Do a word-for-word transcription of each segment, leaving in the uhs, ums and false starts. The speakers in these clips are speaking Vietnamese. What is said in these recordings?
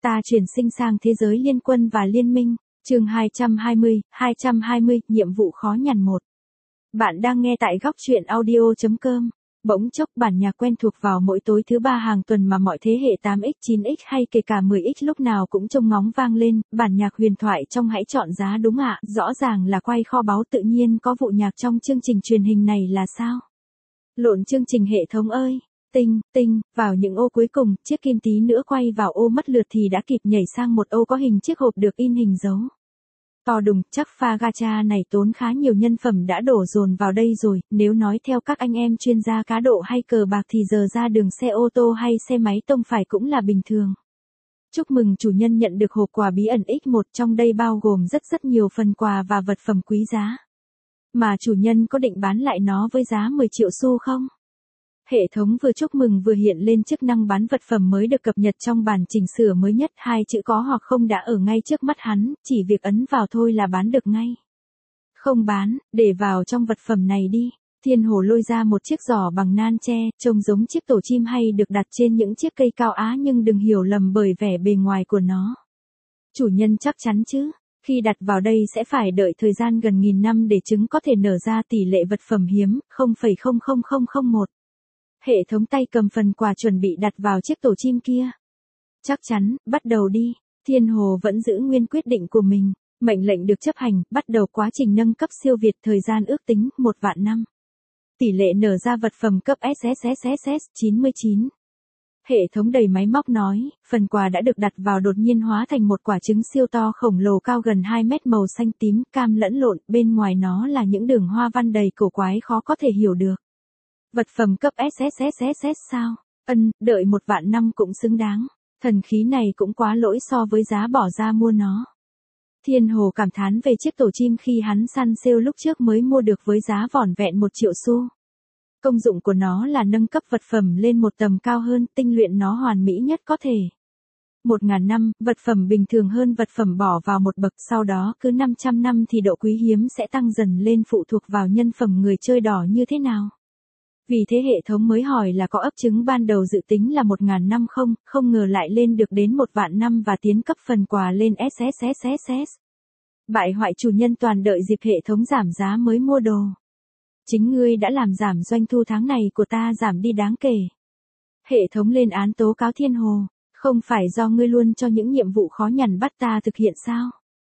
Ta chuyển sinh sang thế giới liên quân và liên minh. Chương hai trăm hai mươi, hai trăm hai mươi, nhiệm vụ khó nhằn một. Bạn đang nghe tại góc truyện audio chấm com. Bỗng chốc bản nhạc quen thuộc vào mỗi tối thứ ba hàng tuần mà mọi thế hệ tám x, chín x hay kể cả mười x lúc nào cũng trông ngóng vang lên, bản nhạc huyền thoại trong Hãy Chọn Giá đúng ạ, rõ ràng là quay kho báu tự nhiên có vụ nhạc trong chương trình truyền hình này là sao? Lộn chương trình hệ thống ơi! Tinh, tinh, vào những ô cuối cùng, chiếc kim tí nữa quay vào ô mất lượt thì đã kịp nhảy sang một ô có hình chiếc hộp được in hình dấu. To đùng, chắc pha gacha này tốn khá nhiều nhân phẩm đã đổ dồn vào đây rồi, nếu nói theo các anh em chuyên gia cá độ hay cờ bạc thì giờ ra đường xe ô tô hay xe máy tông phải cũng là bình thường. Chúc mừng chủ nhân nhận được hộp quà bí ẩn ích một, trong đây bao gồm rất rất nhiều phần quà và vật phẩm quý giá. Mà chủ nhân có định bán lại nó với giá mười triệu xu không? Hệ thống vừa chúc mừng vừa hiện lên chức năng bán vật phẩm mới được cập nhật trong bản chỉnh sửa mới nhất, hai chữ có hoặc không đã ở ngay trước mắt hắn, chỉ việc ấn vào thôi là bán được ngay. Không bán, để vào trong vật phẩm này đi. Thiên Hồ lôi ra một chiếc giỏ bằng nan tre, trông giống chiếc tổ chim hay được đặt trên những chiếc cây cao á, nhưng đừng hiểu lầm bởi vẻ bề ngoài của nó. Chủ nhân chắc chắn chứ? Khi đặt vào đây sẽ phải đợi thời gian gần nghìn năm để trứng có thể nở ra, tỷ lệ vật phẩm hiếm không phẩy không không không không một. Hệ thống tay cầm phần quà chuẩn bị đặt vào chiếc tổ chim kia. Chắc chắn, bắt đầu đi. Thiên Hồ vẫn giữ nguyên quyết định của mình. Mệnh lệnh được chấp hành, bắt đầu quá trình nâng cấp siêu việt, thời gian ước tính một vạn năm. Tỷ lệ nở ra vật phẩm cấp ét ét ét ét ét chín mươi chín. Hệ thống đầy máy móc nói, phần quà đã được đặt vào đột nhiên hóa thành một quả trứng siêu to khổng lồ cao gần hai mét, màu xanh tím, cam lẫn lộn, bên ngoài nó là những đường hoa văn đầy cổ quái khó có thể hiểu được. Vật phẩm cấp ét ét ét ét ét sao? Ân, đợi một vạn năm cũng xứng đáng. Thần khí này cũng quá lỗi so với giá bỏ ra mua nó. Thiên Hồ cảm thán về chiếc tổ chim khi hắn săn sale lúc trước mới mua được với giá vỏn vẹn một triệu xu. Công dụng của nó là nâng cấp vật phẩm lên một tầm cao hơn, tinh luyện nó hoàn mỹ nhất có thể. Một ngàn năm, vật phẩm bình thường hơn vật phẩm bỏ vào một bậc, sau đó cứ năm trăm năm thì độ quý hiếm sẽ tăng dần lên, phụ thuộc vào nhân phẩm người chơi đỏ như thế nào. Vì thế hệ thống mới hỏi là có ấp trứng ban đầu dự tính là một ngàn năm không, không ngờ lại lên được đến một vạn năm và tiến cấp phần quà lên ét ét ét ét ét. Bại hoại chủ nhân toàn đợi dịp hệ thống giảm giá mới mua đồ. Chính ngươi đã làm giảm doanh thu tháng này của ta giảm đi đáng kể. Hệ thống lên án tố cáo Thiên Hồ, không phải do ngươi luôn cho những nhiệm vụ khó nhằn bắt ta thực hiện sao?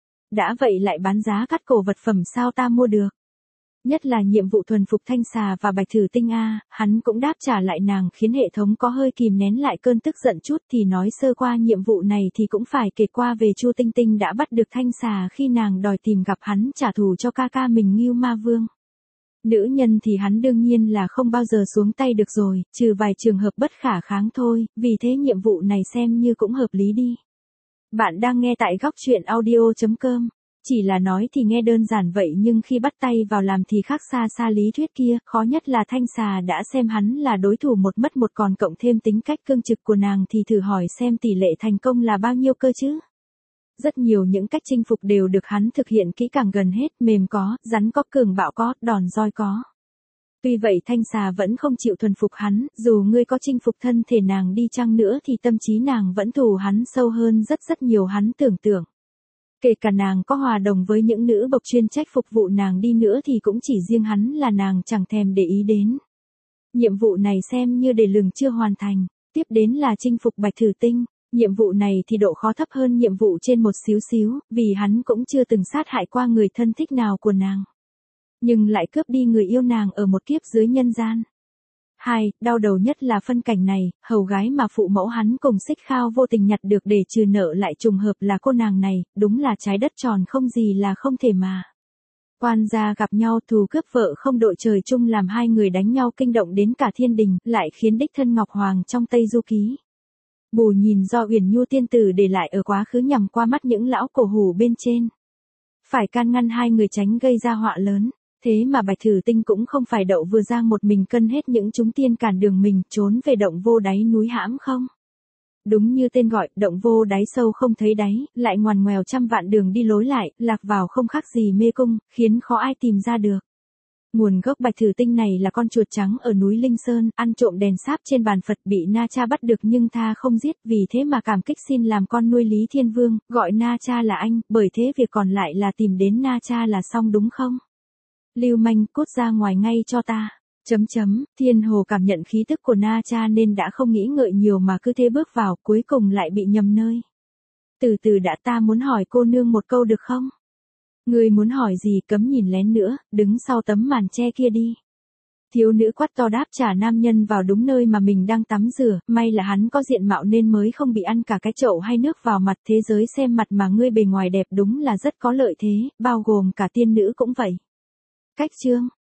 Đã vậy lại bán giá cắt cổ vật phẩm sao ta mua được? Nhất là nhiệm vụ thuần phục thanh xà và bạch thử tinh a, hắn cũng đáp trả lại nàng, khiến hệ thống có hơi kìm nén lại cơn tức giận chút. Thì nói sơ qua nhiệm vụ này thì cũng phải kể qua về Chu Tinh Tinh đã bắt được thanh xà khi nàng đòi tìm gặp hắn trả thù cho ca ca mình Ngưu Ma Vương. Nữ nhân thì hắn đương nhiên là không bao giờ xuống tay được rồi, trừ vài trường hợp bất khả kháng thôi, vì thế nhiệm vụ này xem như cũng hợp lý đi. Bạn đang nghe tại góc truyện audio chấm com. Chỉ là nói thì nghe đơn giản vậy nhưng khi bắt tay vào làm thì khác xa xa lý thuyết kia, khó nhất là thanh xà đã xem hắn là đối thủ một mất một, còn cộng thêm tính cách cương trực của nàng thì thử hỏi xem tỷ lệ thành công là bao nhiêu cơ chứ. Rất nhiều những cách chinh phục đều được hắn thực hiện kỹ càng, gần hết, mềm có, rắn có, cường bạo có, đòn roi có. Tuy vậy thanh xà vẫn không chịu thuần phục hắn, dù ngươi có chinh phục thân thể nàng đi chăng nữa thì tâm trí nàng vẫn thù hắn sâu hơn rất rất nhiều hắn tưởng tượng. Kể cả nàng có hòa đồng với những nữ bộc chuyên trách phục vụ nàng đi nữa thì cũng chỉ riêng hắn là nàng chẳng thèm để ý đến. Nhiệm vụ này xem như đề lường chưa hoàn thành. Tiếp đến là chinh phục bạch thử tinh. Nhiệm vụ này thì độ khó thấp hơn nhiệm vụ trên một xíu xíu, vì hắn cũng chưa từng sát hại qua người thân thích nào của nàng. Nhưng lại cướp đi người yêu nàng ở một kiếp dưới nhân gian. Hai, đau đầu nhất là phân cảnh này, hầu gái mà phụ mẫu hắn cùng Xích Khao vô tình nhặt được để trừ nợ lại trùng hợp là cô nàng này, đúng là trái đất tròn không gì là không thể mà. Quan gia gặp nhau thù cướp vợ không đội trời chung, làm hai người đánh nhau kinh động đến cả thiên đình, lại khiến đích thân Ngọc Hoàng trong Tây Du Ký. Bù nhìn do Uyển Nhu tiên tử để lại ở quá khứ nhằm qua mắt những lão cổ hủ bên trên. Phải can ngăn hai người tránh gây ra họa lớn. Thế mà bạch thử tinh cũng không phải đậu vừa giang một mình cân hết những chúng tiên cản đường mình, trốn về động vô đáy núi hãm không. Đúng như tên gọi, động vô đáy sâu không thấy đáy, lại ngoằn ngoèo trăm vạn đường đi lối lại, lạc vào không khác gì mê cung, khiến khó ai tìm ra được. Nguồn gốc bạch thử tinh này là con chuột trắng ở núi Linh Sơn, ăn trộm đèn sáp trên bàn Phật bị Na Cha bắt được nhưng tha không giết, vì thế mà cảm kích xin làm con nuôi Lý Thiên Vương, gọi Na Cha là anh, bởi thế việc còn lại là tìm đến Na Cha là xong đúng không? Lưu manh, cút ra ngoài ngay cho ta. Chấm chấm, Thiên Hồ cảm nhận khí tức của Na Cha nên đã không nghĩ ngợi nhiều mà cứ thế bước vào, cuối cùng lại bị nhầm nơi. Từ từ đã, ta muốn hỏi cô nương một câu được không? Ngươi muốn hỏi gì, cấm nhìn lén nữa, đứng sau tấm màn che kia đi. Thiếu nữ quát to đáp trả nam nhân vào đúng nơi mà mình đang tắm rửa, may là hắn có diện mạo nên mới không bị ăn cả cái chậu hay nước vào mặt. Thế giới xem mặt mà ngươi bề ngoài đẹp đúng là rất có lợi thế, bao gồm cả tiên nữ cũng vậy. Cách chương